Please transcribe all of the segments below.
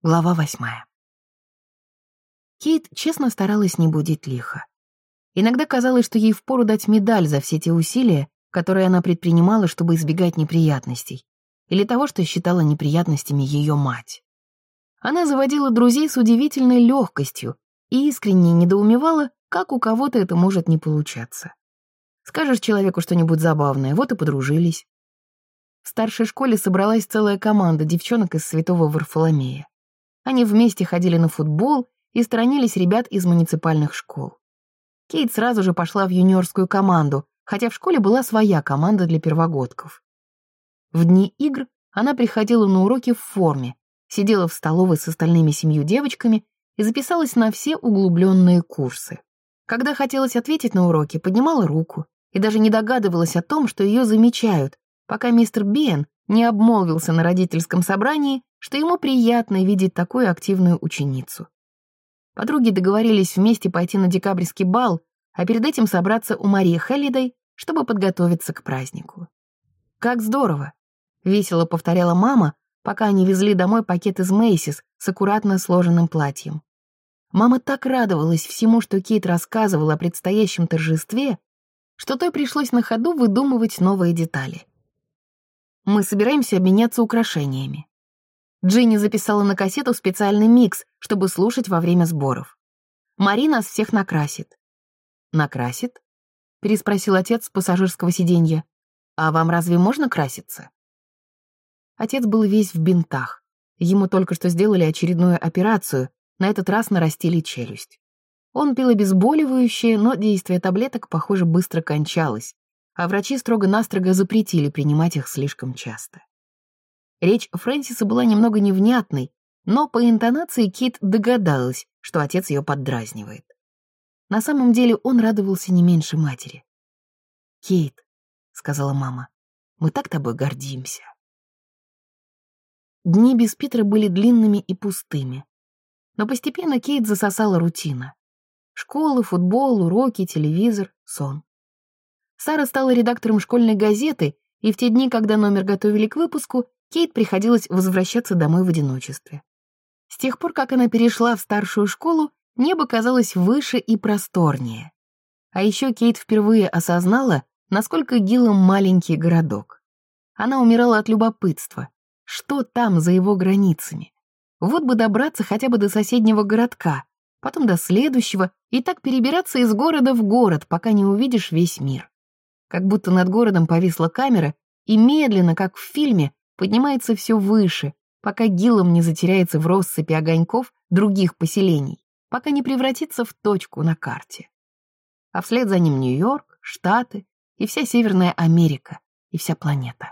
Глава 8. Кейт честно старалась не будить лихо. Иногда казалось, что ей впору дать медаль за все те усилия, которые она предпринимала, чтобы избегать неприятностей, или того, что считала неприятностями ее мать. Она заводила друзей с удивительной легкостью и искренне недоумевала, как у кого-то это может не получаться. Скажешь человеку что-нибудь забавное, вот и подружились. В старшей школе собралась целая команда девчонок из Святого Варфоломея. Они вместе ходили на футбол и сторонились ребят из муниципальных школ. Кейт сразу же пошла в юниорскую команду, хотя в школе была своя команда для первогодков. В дни игр она приходила на уроки в форме, сидела в столовой с остальными 7 девочками и записалась на все углубленные курсы. Когда хотелось ответить на уроки, поднимала руку и даже не догадывалась о том, что ее замечают, пока мистер Бен не обмолвился на родительском собрании, что ему приятно видеть такую активную ученицу. Подруги договорились вместе пойти на декабрьский бал, а перед этим собраться у Марии Хеллидей, чтобы подготовиться к празднику. «Как здорово!» — весело повторяла мама, пока они везли домой пакет из Мэйсис с аккуратно сложенным платьем. Мама так радовалась всему, что Кейт рассказывала о предстоящем торжестве, что той пришлось на ходу выдумывать новые детали. «Мы собираемся обменяться украшениями. Джинни записала на кассету специальный микс, чтобы слушать во время сборов. Мари нас всех накрасит». «Накрасит?» — переспросил отец с пассажирского сиденья. «А вам разве можно краситься?» Отец был весь в бинтах. Ему только что сделали очередную операцию, на этот раз нарастили челюсть. Он пил обезболивающее, но действие таблеток, похоже, быстро кончалось, а врачи строго-настрого запретили принимать их слишком часто. Речь Фрэнсиса была немного невнятной, но по интонации Кейт догадалась, что отец ее поддразнивает. На самом деле он радовался не меньше матери. «Кейт», — сказала мама, — «мы так тобой гордимся». Дни без Питера были длинными и пустыми. Но постепенно Кейт засосала рутина. Школа, футбол, уроки, телевизор, сон. Сара стала редактором школьной газеты, и в те дни, когда номер готовили к выпуску, Кейт приходилось возвращаться домой в одиночестве. С тех пор, как она перешла в старшую школу, небо казалось выше и просторнее. А еще Кейт впервые осознала, насколько Гиллом маленький городок. Она умирала от любопытства. Что там за его границами? Вот бы добраться хотя бы до соседнего городка, потом до следующего, и так перебираться из города в город, пока не увидишь весь мир. Как будто над городом повисла камера, и медленно, как в фильме, поднимается все выше, пока Гиллом не затеряется в россыпи огоньков других поселений, пока не превратится в точку на карте. А вслед за ним Нью-Йорк, Штаты и вся Северная Америка, и вся планета.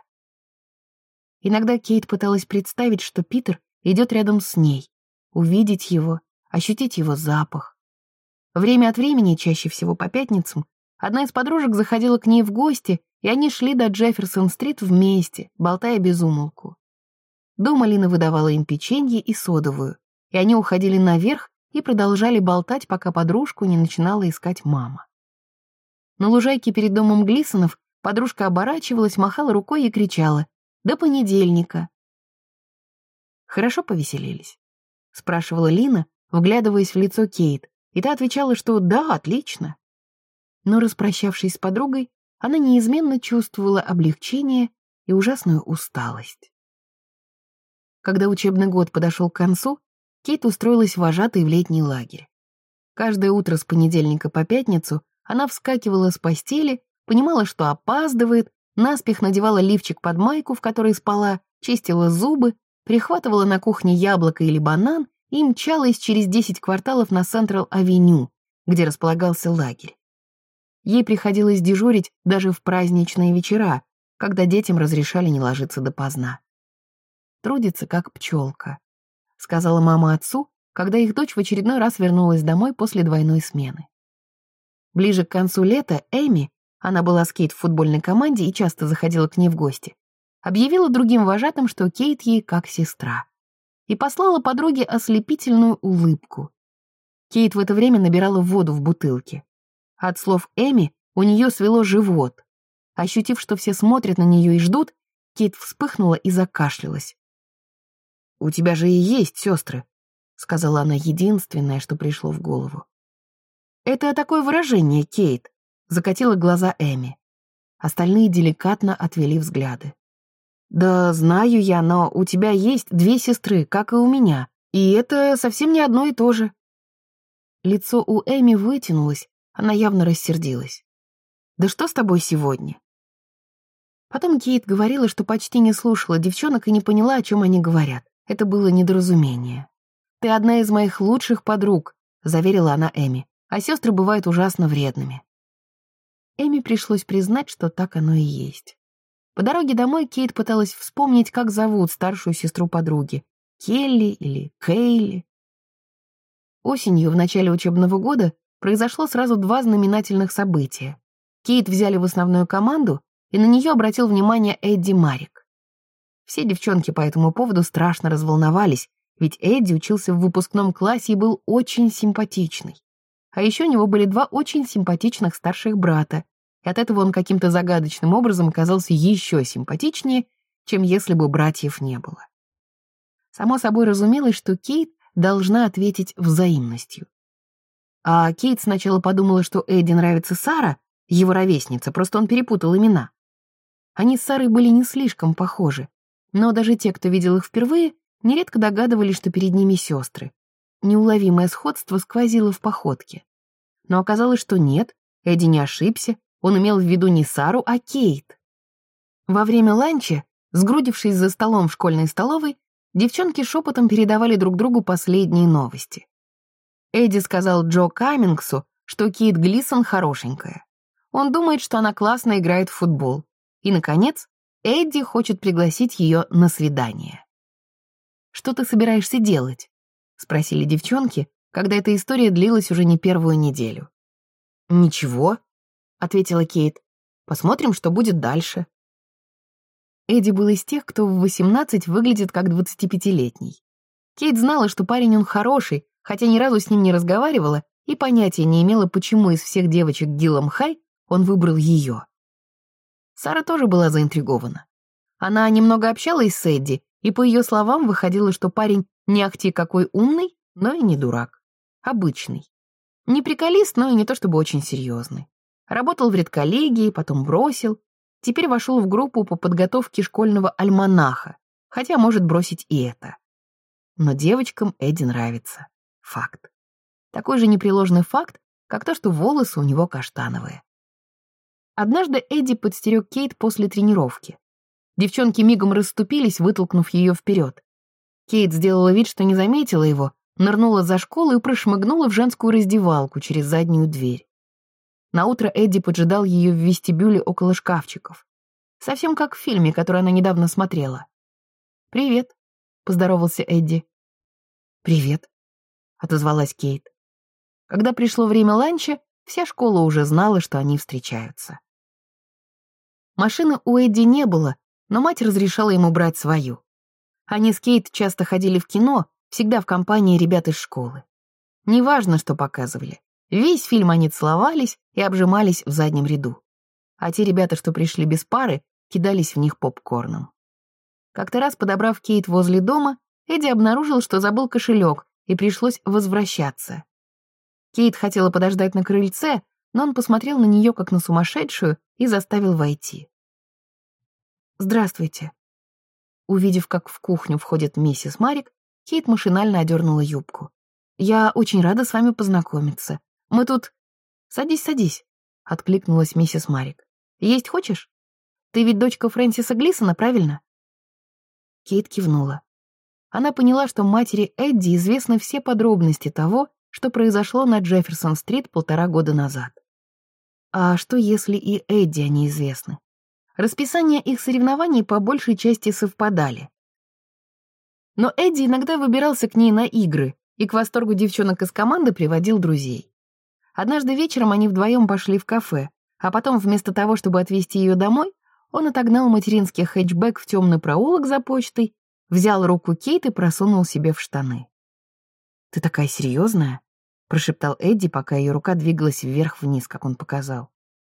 Иногда Кейт пыталась представить, что Питер идет рядом с ней, увидеть его, ощутить его запах. Время от времени, чаще всего по пятницам, одна из подружек заходила к ней в гости, и они шли до Джефферсон-стрит вместе, болтая без умолку. Дома Лина выдавала им печенье и содовую, и они уходили наверх и продолжали болтать, пока подружку не начинала искать мама. На лужайке перед домом Глисонов подружка оборачивалась, махала рукой и кричала: «До понедельника!» «Хорошо повеселились?» — спрашивала Лина, вглядываясь в лицо Кейт, и та отвечала, что да, отлично. Но, распрощавшись с подругой, она неизменно чувствовала облегчение и ужасную усталость. Когда учебный год подошел к концу, Кейт устроилась вожатой в летний лагерь. Каждое утро с понедельника по пятницу она вскакивала с постели, понимала, что опаздывает, наспех надевала лифчик под майку, в которой спала, чистила зубы, прихватывала на кухне яблоко или банан и мчалась через 10 кварталов на Централ-авеню, где располагался лагерь. Ей приходилось дежурить даже в праздничные вечера, когда детям разрешали не ложиться допоздна. «Трудится, как пчелка», — сказала мама отцу, когда их дочь в очередной раз вернулась домой после двойной смены. Ближе к концу лета Эми, она была с Кейт в футбольной команде и часто заходила к ней в гости, объявила другим вожатым, что Кейт ей как сестра, и послала подруге ослепительную улыбку. Кейт в это время набирала воду в бутылке. От слов Эми у нее свело живот. Ощутив, что все смотрят на нее и ждут, Кейт вспыхнула и закашлялась. у тебя же и есть сестры», — сказала она единственное, что пришло в голову. «Это такое выражение, Кейт», — закатила глаза Эми. Остальные деликатно отвели взгляды. «Да знаю я, но у тебя есть 2 сестры, как и у меня, и это совсем не одно и то же». Лицо у Эми вытянулось, она явно рассердилась. «Да что с тобой сегодня?» Потом Кейт говорила, что почти не слушала девчонок и не поняла, о чем они говорят. Это было недоразумение. «Ты одна из моих лучших подруг», — заверила она Эми, «а сестры бывают ужасно вредными». Эми пришлось признать, что так оно и есть. По дороге домой Кейт пыталась вспомнить, как зовут старшую сестру подруги. Келли или Кейли. Осенью, в начале учебного года, произошло сразу 2 знаменательных события. Кейт взяли в основную команду, и на нее обратил внимание Эдди Марик. Все девчонки по этому поводу страшно разволновались, ведь Эдди учился в выпускном классе и был очень симпатичный. А еще у него были 2 очень симпатичных старших брата, и от этого он каким-то загадочным образом казался еще симпатичнее, чем если бы братьев не было. Само собой разумелось, что Кейт должна ответить взаимностью. А Кейт сначала подумала, что Эдди нравится Сара, его ровесница, просто он перепутал имена. Они с Сарой были не слишком похожи, но даже те, кто видел их впервые, нередко догадывались, что перед ними сестры. Неуловимое сходство сквозило в походке. Но оказалось, что нет, Эдди не ошибся, он имел в виду не Сару, а Кейт. Во время ланча, сгрудившись за столом в школьной столовой, девчонки шепотом передавали друг другу последние новости. Эдди сказал Джо Каммингсу, что Кейт Глисон хорошенькая. Он думает, что она классно играет в футбол. И, наконец, Эдди хочет пригласить ее на свидание. «Что ты собираешься делать?» — спросили девчонки, когда эта история длилась уже не 1-ю неделю. «Ничего», — ответила Кейт. «Посмотрим, что будет дальше». Эдди был из тех, кто в 18 выглядит как 25-летний. Кейт знала, что парень он хороший, хотя ни разу с ним не разговаривала и понятия не имела, почему из всех девочек Гиллам Хай он выбрал ее. Сара тоже была заинтригована. Она немного общалась с Эдди, и по ее словам выходило, что парень не ахти какой умный, но и не дурак. Обычный. Не приколист, но и не то чтобы очень серьезный. Работал в редколлегии, потом бросил. Теперь вошел в группу по подготовке школьного альманаха, хотя может бросить и это. Но девочкам Эдди нравится. Факт. Такой же непреложный факт, как то, что волосы у него каштановые. Однажды Эдди подстерег Кейт после тренировки. Девчонки мигом расступились, вытолкнув ее вперед. Кейт сделала вид, что не заметила его, нырнула за школу и прошмыгнула в женскую раздевалку через заднюю дверь. Наутро Эдди поджидал ее в вестибюле около шкафчиков. Совсем как в фильме, который она недавно смотрела. «Привет», — поздоровался Эдди. «Привет», — отозвалась Кейт. Когда пришло время ланча, вся школа уже знала, что они встречаются. Машины у Эдди не было, но мать разрешала ему брать свою. Они с Кейт часто ходили в кино, всегда в компании ребят из школы. Неважно, что показывали. Весь фильм они целовались и обжимались в заднем ряду. А те ребята, что пришли без пары, кидались в них попкорном. Как-то раз, подобрав Кейт возле дома, Эдди обнаружил, что забыл кошелек, и пришлось возвращаться. Кейт хотела подождать на крыльце, но он посмотрел на нее как на сумасшедшую и заставил войти. «Здравствуйте». Увидев, как в кухню входит миссис Марик, Кейт машинально одернула юбку. «Я очень рада с вами познакомиться. Мы тут...» «Садись, садись», — откликнулась миссис Марик. «Есть хочешь? Ты ведь дочка Фрэнсиса Глисона, правильно?» Кейт кивнула. Она поняла, что матери Эдди известны все подробности того, что произошло на Джефферсон-стрит 1,5 года назад. А что, если и Эдди они известны? Расписания их соревнований по большей части совпадали. Но Эдди иногда выбирался к ней на игры и к восторгу девчонок из команды приводил друзей. Однажды вечером они вдвоем пошли в кафе, а потом вместо того, чтобы отвезти ее домой, он отогнал материнский хэтчбэк в темный проулок за почтой, взял руку Кейт и просунул себе в штаны. «Ты такая серьезная?» — прошептал Эдди, пока ее рука двигалась вверх-вниз, как он показал.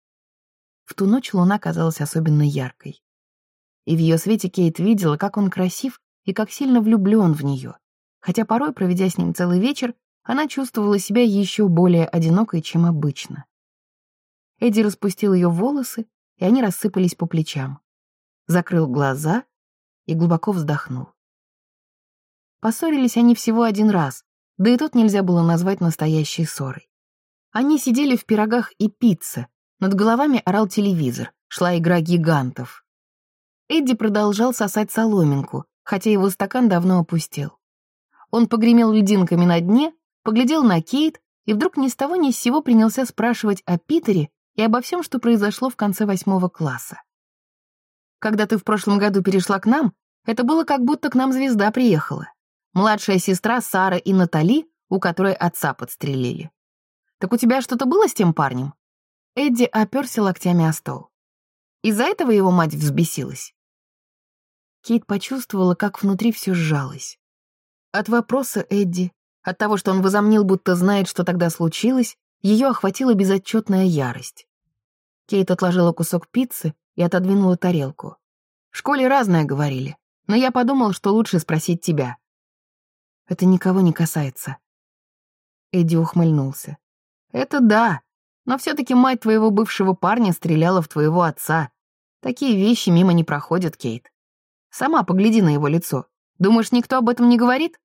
В ту ночь луна казалась особенно яркой. И в ее свете Кейт видела, как он красив и как сильно влюблен в нее, хотя порой, проведя с ним целый вечер, она чувствовала себя еще более одинокой, чем обычно. Эдди распустил ее волосы, и они рассыпались по плечам. Закрыл глаза и глубоко вздохнул. Поссорились они всего один раз, да и тот нельзя было назвать настоящей ссорой. Они сидели в пирогах и пицце, над головами орал телевизор, шла игра гигантов. Эдди продолжал сосать соломинку, хотя его стакан давно опустел. Он погремел льдинками на дне, поглядел на Кейт и вдруг ни с того ни с сего принялся спрашивать о Питере и обо всем, что произошло в конце 8 класса. «Когда ты в прошлом году перешла к нам, это было как будто к нам звезда приехала. Младшая сестра Сара и Натали, у которой отца подстрелили. Так у тебя что-то было с тем парнем?» Эдди оперся локтями о стол. Из-за этого его мать взбесилась. Кейт почувствовала, как внутри все сжалось. От вопроса Эдди, от того, что он возомнил, будто знает, что тогда случилось, ее охватила безотчетная ярость. Кейт отложила кусок пиццы и отодвинула тарелку. «В школе разное говорили, но я подумал, что лучше спросить тебя». «Это никого не касается». Эдди ухмыльнулся. «Это да, но все-таки мать твоего бывшего парня стреляла в твоего отца. Такие вещи мимо не проходят, Кейт. Сама погляди на его лицо. Думаешь, никто об этом не говорит?»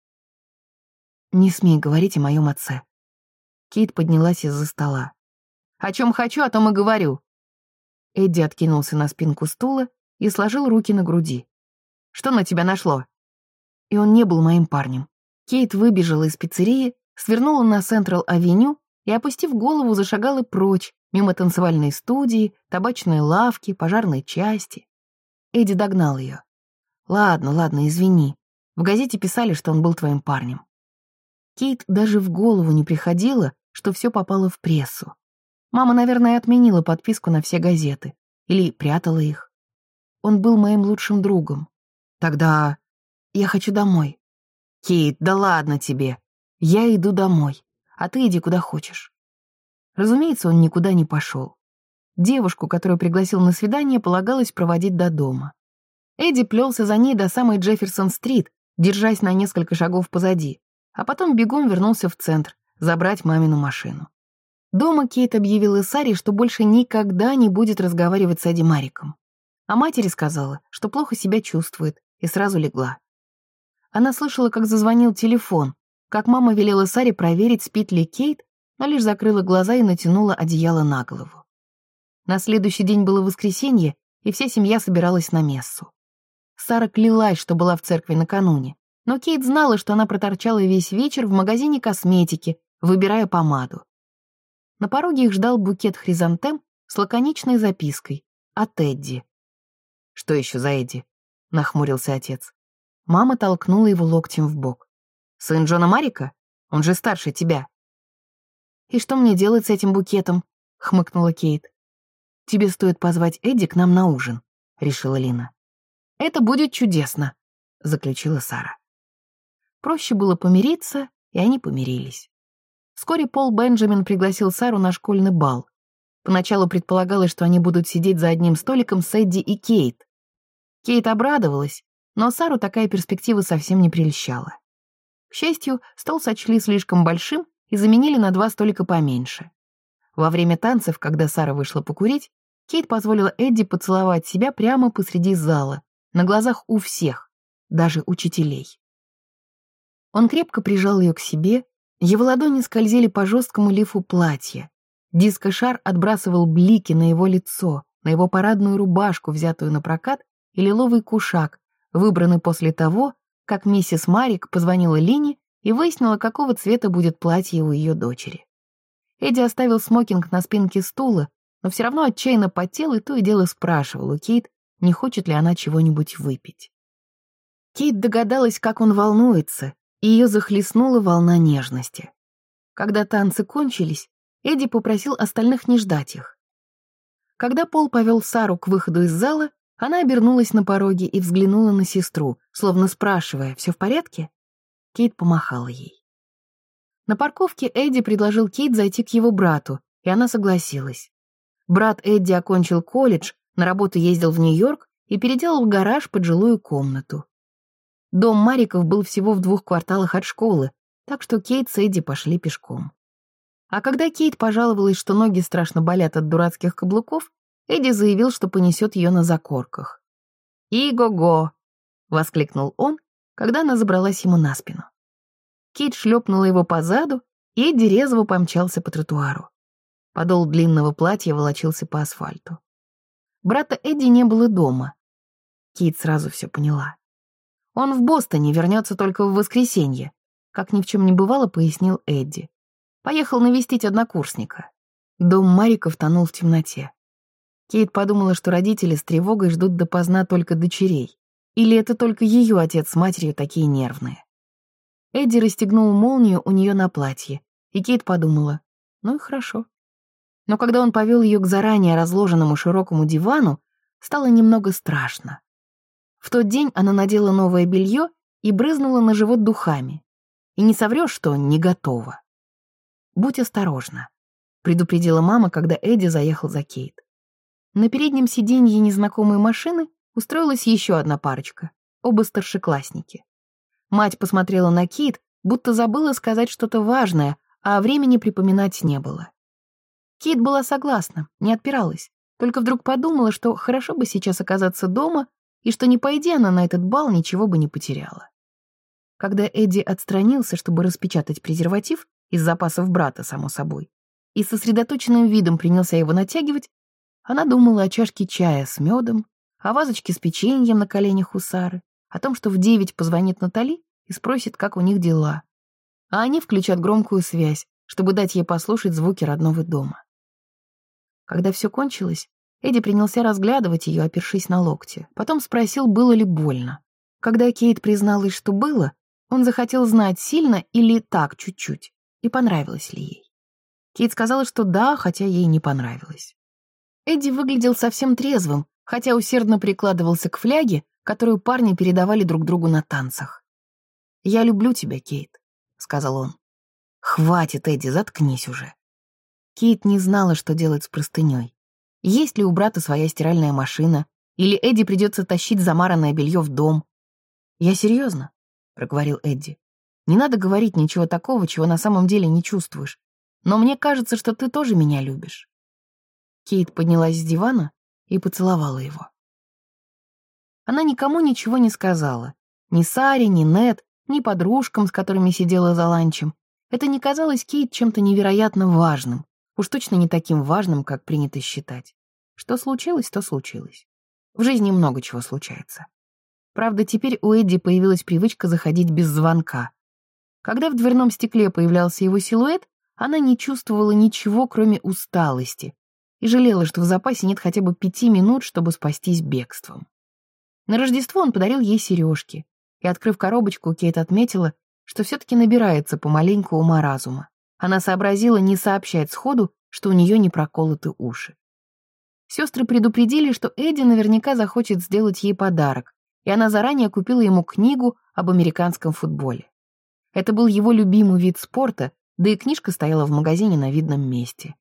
«Не смей говорить о моем отце». Кейт поднялась из-за стола. «О чем хочу, о том и говорю». Эдди откинулся на спинку стула и сложил руки на груди. «Что на тебя нашло?» И он не был моим парнем. Кейт выбежала из пиццерии, свернула на Централ-авеню и, опустив голову, зашагала прочь, мимо танцевальной студии, табачной лавки, пожарной части. Эдди догнал ее. «Ладно, извини. В газете писали, что он был твоим парнем». Кейт даже в голову не приходило, что все попало в прессу. Мама, наверное, отменила подписку на все газеты. Или прятала их. Он был моим лучшим другом. Тогда я хочу домой. Кейт, да ладно тебе. Я иду домой, а ты иди куда хочешь. Разумеется, он никуда не пошел. Девушку, которую пригласил на свидание, полагалось проводить до дома. Эдди плелся за ней до самой Джефферсон-стрит, держась на несколько шагов позади, а потом бегом вернулся в центр, забрать мамину машину. Дома Кейт объявила Саре, что больше никогда не будет разговаривать с Эдди Мариком. А матери сказала, что плохо себя чувствует, и сразу легла. Она слышала, как зазвонил телефон, как мама велела Саре проверить, спит ли Кейт, но лишь закрыла глаза и натянула одеяло на голову. На следующий день было воскресенье, и вся семья собиралась на мессу. Сара клялась, что была в церкви накануне, но Кейт знала, что она проторчала весь вечер в магазине косметики, выбирая помаду. На пороге их ждал букет хризантем с лаконичной запиской от Эдди. «Что еще за Эдди?» — нахмурился отец. Мама толкнула его локтем в бок. «Сын Джона Марика? Он же старше тебя». «И что мне делать с этим букетом?» — хмыкнула Кейт. «Тебе стоит позвать Эдди к нам на ужин», — решила Лина. «Это будет чудесно», — заключила Сара. Проще было помириться, и они помирились. Вскоре Пол Бенджамин пригласил Сару на школьный бал. Поначалу предполагалось, что они будут сидеть за одним столиком с Эдди и Кейт. Кейт обрадовалась, но Сару такая перспектива совсем не прельщала. К счастью, стол сочли слишком большим и заменили на 2 столика поменьше. Во время танцев, когда Сара вышла покурить, Кейт позволила Эдди поцеловать себя прямо посреди зала, на глазах у всех, даже учителей. Он крепко прижал ее к себе, его ладони скользили по жесткому лифу платья. Диско-шар отбрасывал блики на его лицо, на его парадную рубашку, взятую на прокат, и лиловый кушак, выбранный после того, как миссис Марик позвонила Лине и выяснила, какого цвета будет платье у ее дочери. Эдди оставил смокинг на спинке стула, но все равно отчаянно потел и то и дело спрашивал у Кейт, не хочет ли она чего-нибудь выпить. Кейт догадалась, как он волнуется, и ее захлестнула волна нежности. Когда танцы кончились, Эдди попросил остальных не ждать их. Когда Пол повел Сару к выходу из зала, она обернулась на пороге и взглянула на сестру, словно спрашивая, все в порядке? Кейт помахала ей. На парковке Эдди предложил Кейт зайти к его брату, и она согласилась. Брат Эдди окончил колледж, на работу ездил в Нью-Йорк и переделал гараж под жилую комнату. Дом Мариков был всего в 2 кварталах от школы, так что Кейт с Эдди пошли пешком. А когда Кейт пожаловалась, что ноги страшно болят от дурацких каблуков, Эдди заявил, что понесет ее на закорках. «И-го-го!» — воскликнул он, когда она забралась ему на спину. Кейт шлепнула его по заду, и Эдди резво помчался по тротуару. Подол длинного платья волочился по асфальту. Брата Эдди не было дома. Кейт сразу все поняла. Он в Бостоне, вернется только в воскресенье, как ни в чем не бывало, пояснил Эдди. Поехал навестить однокурсника. Дом Мариков тонул в темноте. Кейт подумала, что родители с тревогой ждут допоздна только дочерей. Или это только ее отец с матерью такие нервные. Эдди расстегнул молнию у нее на платье, и Кейт подумала, ну и хорошо. Но когда он повел ее к заранее разложенному широкому дивану, стало немного страшно. В тот день она надела новое белье и брызнула на живот духами. И не соврешь, что не готова. «Будь осторожна», — предупредила мама, когда Эдди заехал за Кейт. На переднем сиденье незнакомой машины устроилась еще одна парочка, оба старшеклассники. Мать посмотрела на Кейт, будто забыла сказать что-то важное, а времени припоминать не было. Кейт была согласна, не отпиралась, только вдруг подумала, что хорошо бы сейчас оказаться дома, и что не пойди она на этот бал, ничего бы не потеряла. Когда Эдди отстранился, чтобы распечатать презерватив, из запасов брата, само собой, и сосредоточенным видом принялся его натягивать, она думала о чашке чая с медом, о вазочке с печеньем на коленях у Сары, о том, что в 9 позвонит Натали и спросит, как у них дела. А они включат громкую связь, чтобы дать ей послушать звуки родного дома. Когда все кончилось, Эдди принялся разглядывать ее, опершись на локти. Потом спросил, было ли больно. Когда Кейт призналась, что было, он захотел знать, сильно или так, чуть-чуть, и понравилось ли ей. Кейт сказала, что да, хотя ей не понравилось. Эдди выглядел совсем трезвым, хотя усердно прикладывался к фляге, которую парни передавали друг другу на танцах. «Я люблю тебя, Кейт», — сказал он. «Хватит, Эдди, заткнись уже». Кейт не знала, что делать с простыней. Есть ли у брата своя стиральная машина, или Эдди придется тащить замаранное белье в дом. «Я серьезно», — проговорил Эдди. «Не надо говорить ничего такого, чего на самом деле не чувствуешь. Но мне кажется, что ты тоже меня любишь». Кейт поднялась с дивана и поцеловала его. Она никому ничего не сказала. Ни Саре, ни Нет, ни подружкам, с которыми сидела за ланчем. Это не казалось Кейт чем-то невероятно важным. Уж точно не таким важным, как принято считать. Что случилось, то случилось. В жизни много чего случается. Правда, теперь у Эдди появилась привычка заходить без звонка. Когда в дверном стекле появлялся его силуэт, она не чувствовала ничего, кроме усталости, и жалела, что в запасе нет хотя бы 5 минут, чтобы спастись бегством. На Рождество он подарил ей сережки, и, открыв коробочку, Кейт отметила, что все-таки набирается помаленьку ума-разума. Она сообразила не сообщать сходу, что у нее не проколоты уши. Сестры предупредили, что Эдди наверняка захочет сделать ей подарок, и она заранее купила ему книгу об американском футболе. Это был его любимый вид спорта, да и книжка стояла в магазине на видном месте.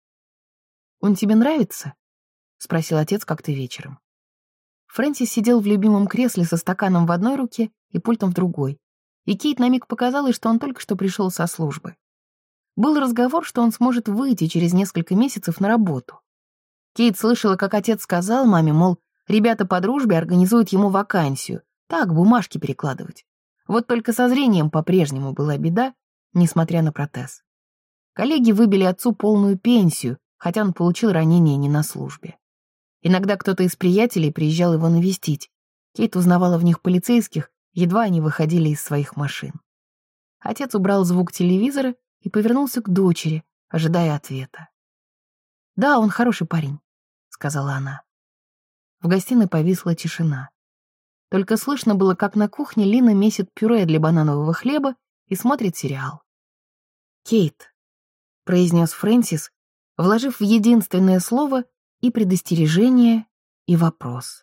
«Он тебе нравится?» — спросил отец как-то вечером. Фрэнсис сидел в любимом кресле со стаканом в одной руке и пультом в другой, и Кейт на миг показалось, что он только что пришел со службы. Был разговор, что он сможет выйти через несколько месяцев на работу. Кейт слышала, как отец сказал маме, мол, ребята по дружбе организуют ему вакансию, так, бумажки перекладывать. Вот только со зрением по-прежнему была беда, несмотря на протез. Коллеги выбили отцу полную пенсию, хотя он получил ранение не на службе. Иногда кто-то из приятелей приезжал его навестить. Кейт узнавала в них полицейских, едва они выходили из своих машин. Отец убрал звук телевизора и повернулся к дочери, ожидая ответа. «Да, он хороший парень», — сказала она. В гостиной повисла тишина. Только слышно было, как на кухне Лина месит пюре для бананового хлеба и смотрит сериал. «Кейт», — произнес Фрэнсис, вложив в единственное слово и предостережение, и вопрос.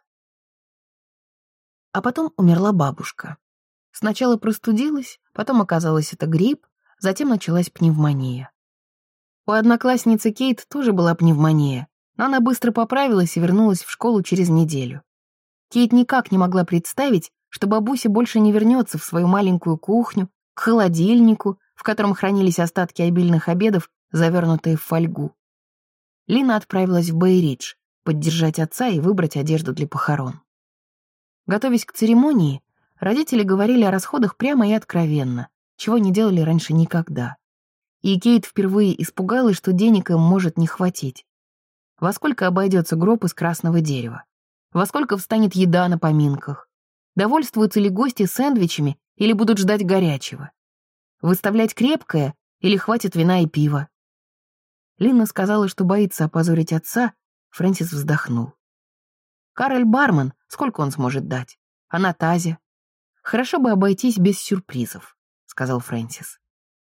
А потом умерла бабушка. Сначала простудилась, потом оказалось это грипп, затем началась пневмония. У одноклассницы Кейт тоже была пневмония, но она быстро поправилась и вернулась в школу через неделю. Кейт никак не могла представить, что бабуся больше не вернется в свою маленькую кухню, к холодильнику, в котором хранились остатки обильных обедов, завернутые в фольгу. Лина отправилась в Бэй-Ридж поддержать отца и выбрать одежду для похорон. Готовясь к церемонии, родители говорили о расходах прямо и откровенно, чего не делали раньше никогда. И Кейт впервые испугалась, что денег им может не хватить. Во сколько обойдется гроб из красного дерева? Во сколько встанет еда на поминках? Довольствуются ли гости сэндвичами или будут ждать горячего? Выставлять крепкое или хватит вина и пива? Лина сказала, что боится опозорить отца. Фрэнсис вздохнул. Кароль бармен, сколько он сможет дать? А Натазе? Хорошо бы обойтись без сюрпризов, сказал Фрэнсис.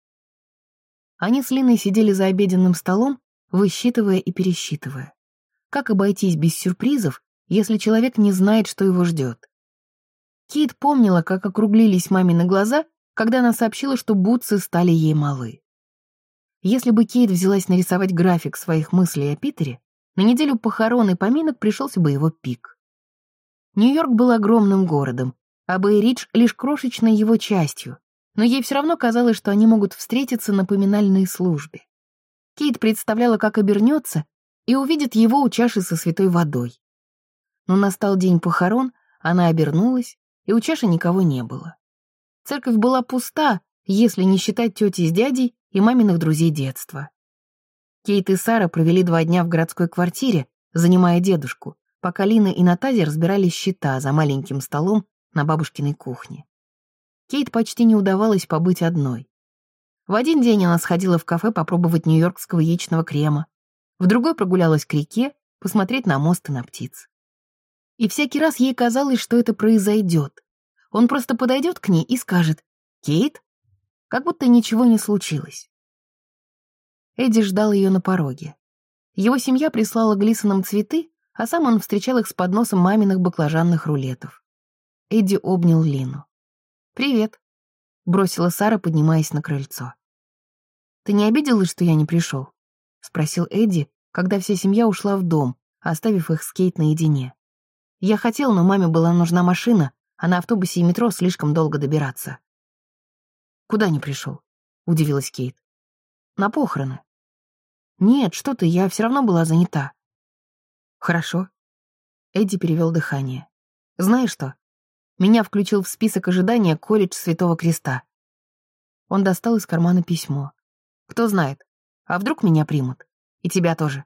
Они с Линой сидели за обеденным столом, высчитывая и пересчитывая. Как обойтись без сюрпризов, если человек не знает, что его ждет? Кейт помнила, как округлились мамины глаза, когда она сообщила, что бутсы стали ей малы. Если бы Кейт взялась нарисовать график своих мыслей о Питере, на неделю похорон и поминок пришелся бы его пик. Нью-Йорк был огромным городом, а Бэй-Ридж — лишь крошечной его частью, но ей все равно казалось, что они могут встретиться на поминальной службе. Кейт представляла, как обернется и увидит его у чаши со святой водой. Но настал день похорон, она обернулась, и у чаши никого не было. Церковь была пуста, если не считать тети с дядей и маминых друзей детства. Кейт и Сара провели 2 дня в городской квартире, занимая дедушку, пока Лина и Наталья разбирали счета за маленьким столом на бабушкиной кухне. Кейт почти не удавалось побыть одной. В один день она сходила в кафе попробовать нью-йоркского яичного крема, в другой прогулялась к реке, посмотреть на мост и на птиц. И всякий раз ей казалось, что это произойдет. Он просто подойдет к ней и скажет «Кейт?», как будто ничего не случилось. Эдди ждал ее на пороге. Его семья прислала Глисонам цветы, а сам он встречал их с подносом маминых баклажанных рулетов. Эдди обнял Лину. «Привет», — бросила Сара, поднимаясь на крыльцо. «Ты не обиделась, что я не пришел?» — спросил Эдди, когда вся семья ушла в дом, оставив их с Кейт наедине. «Я хотел, но маме была нужна машина, а на автобусе и метро слишком долго добираться». «Куда не пришел?» — удивилась Кейт. «На похороны». «Нет, что ты, я все равно была занята». «Хорошо». Эдди перевел дыхание. «Знаешь что? Меня включил в список ожидания колледж Святого Креста». Он достал из кармана письмо. «Кто знает, а вдруг меня примут? И тебя тоже».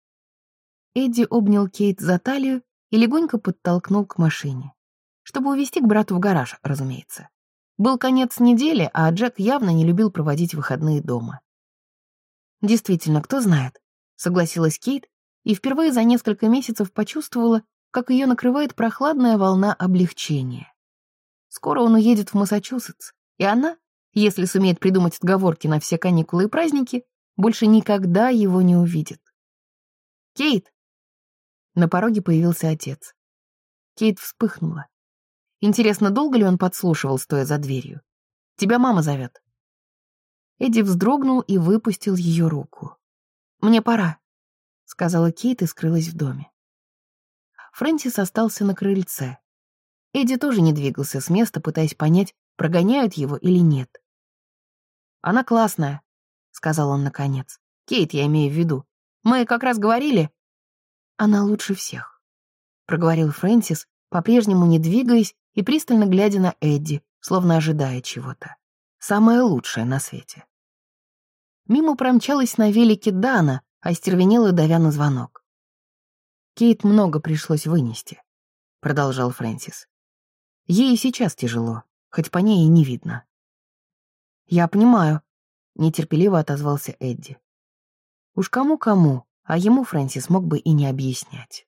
Эдди обнял Кейт за талию и легонько подтолкнул к машине. Чтобы увезти к брату в гараж, разумеется. Был конец недели, а Джек явно не любил проводить выходные дома. «Действительно, кто знает», — согласилась Кейт, и впервые за несколько месяцев почувствовала, как ее накрывает прохладная волна облегчения. Скоро он уедет в Массачусетс, и она, если сумеет придумать отговорки на все каникулы и праздники, больше никогда его не увидит. «Кейт!» На пороге появился отец. Кейт вспыхнула. Интересно, долго ли он подслушивал, стоя за дверью? «Тебя мама зовет». Эдди вздрогнул и выпустил ее руку. «Мне пора», — сказала Кейт и скрылась в доме. Фрэнсис остался на крыльце. Эдди тоже не двигался с места, пытаясь понять, прогоняют его или нет. «Она классная», — сказал он наконец. «Кейт, я имею в виду. Мы как раз говорили...» «Она лучше всех», — проговорил Фрэнсис, по-прежнему не двигаясь и пристально глядя на Эдди, словно ожидая чего-то. «Самое лучшее на свете». Мимо промчалась на велике Дана, остервенела, давя на звонок. «Кейт много пришлось вынести», — продолжал Фрэнсис. «Ей и сейчас тяжело, хоть по ней и не видно». «Я понимаю», — нетерпеливо отозвался Эдди. Уж кому-кому, а ему Фрэнсис мог бы и не объяснять.